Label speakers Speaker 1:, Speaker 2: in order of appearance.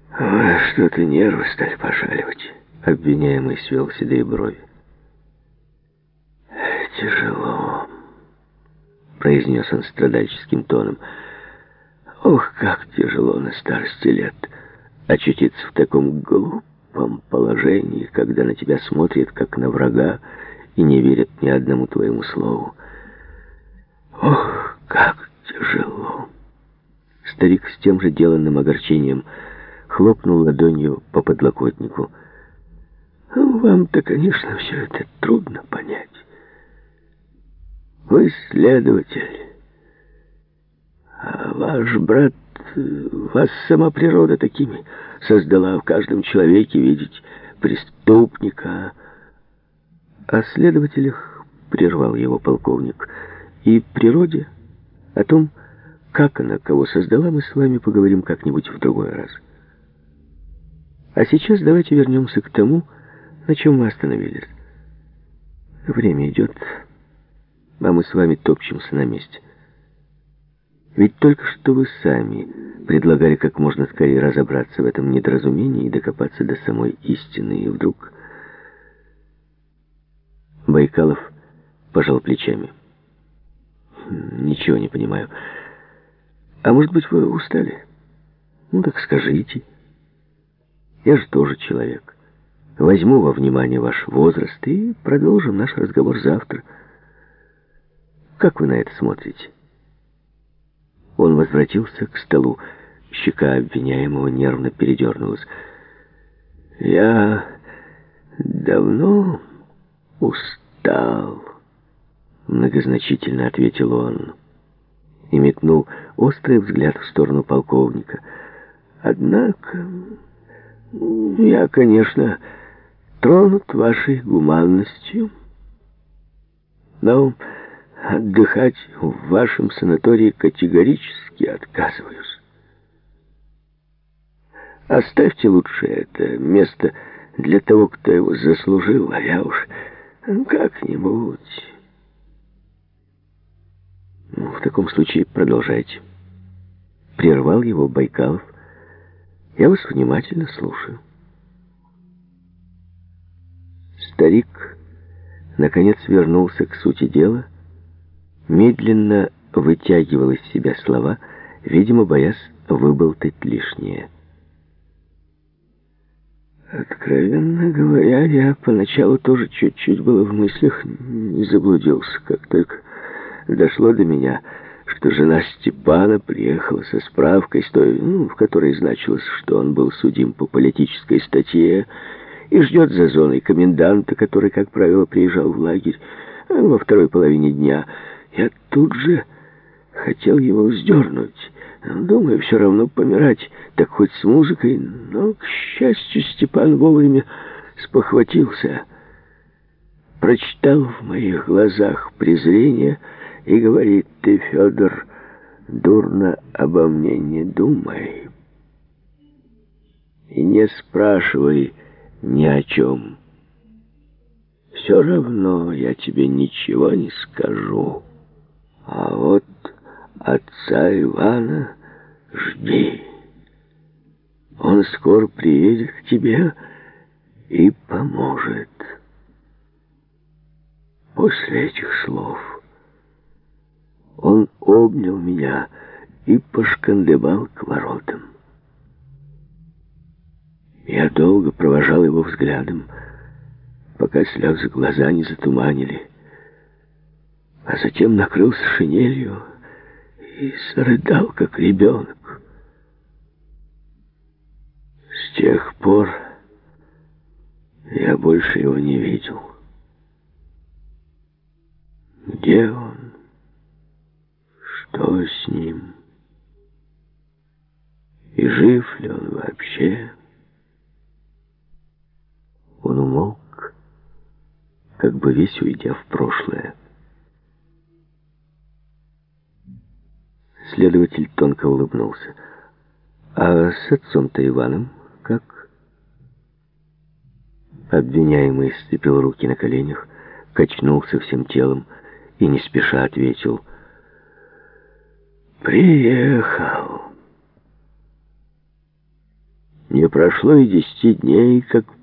Speaker 1: Что-то нервы стали пошаливать. Обвиняемый свел седые брови. «Тяжело», — произнес он страдальческим тоном. «Ох, как тяжело на старости лет очутиться в таком глупом положении, когда на тебя смотрят, как на врага, и не верят ни одному твоему слову. Ох, как тяжело!» Старик с тем же деланным огорчением хлопнул ладонью по подлокотнику. «Вам-то, конечно, все это трудно понять. Вы следователь, а ваш брат, вас сама природа такими создала, в каждом человеке видеть преступника». О следователях прервал его полковник. И природе, о том, как она кого создала, мы с вами поговорим как-нибудь в другой раз. А сейчас давайте вернемся к тому, на чем мы остановились. Время идет, а мы с вами топчемся на месте. Ведь только что вы сами предлагали как можно скорее разобраться в этом недоразумении и докопаться до самой истины. И вдруг Байкалов пожал плечами. «Ничего не понимаю. А может быть, вы устали? Ну так скажите. Я же тоже человек. Возьму во внимание ваш возраст и продолжим наш разговор завтра. Как вы на это смотрите?» Он возвратился к столу. Щека обвиняемого нервно передернулась. «Я давно устал», — многозначительно ответил он и метнул острый взгляд в сторону полковника. «Однако я, конечно, тронут вашей гуманностью, но отдыхать в вашем санатории категорически отказываюсь. Оставьте лучше это место для того, кто его заслужил, а я уж как-нибудь...» «Ну, в таком случае продолжайте», — прервал его Байкалов. «Я вас внимательно слушаю». Старик наконец вернулся к сути дела, медленно вытягивал из себя слова, видимо, боясь выболтать лишнее. «Откровенно говоря, я поначалу тоже чуть-чуть было в мыслях не заблудился, как только дошло до меня, что жена Степана приехала со справкой, с той, в которой значилось, что он был судим по политической статье и ждет за зоной коменданта, который, как правило, приезжал в лагерь во второй половине дня. Я тут же хотел его вздернуть. Думаю, все равно помирать, так хоть с музыкой. Но, к счастью, Степан вовремя спохватился, прочитал в моих глазах презрение и говорит: «Ты, Федор, дурно обо мне не думай и не спрашивай ни о чем. Все равно я тебе ничего не скажу. А вот отца Ивана жди. Он скоро приедет к тебе и поможет». После этих слов он обнял меня и пошкандыбал к воротам. Я долго провожал его взглядом, пока слезы глаза не затуманили, а затем накрылся шинелью и зарыдал, как ребенок. С тех пор я больше его не видел. Где он? Что с ним? И жив ли он вообще? Он умолк, как бы весь уйдя в прошлое. Следователь тонко улыбнулся. «А с отцом-то Иваном как?» Обвиняемый сцепил руки на коленях, качнулся всем телом и не спеша ответил: «Приехал. Не прошло и 10 дней, как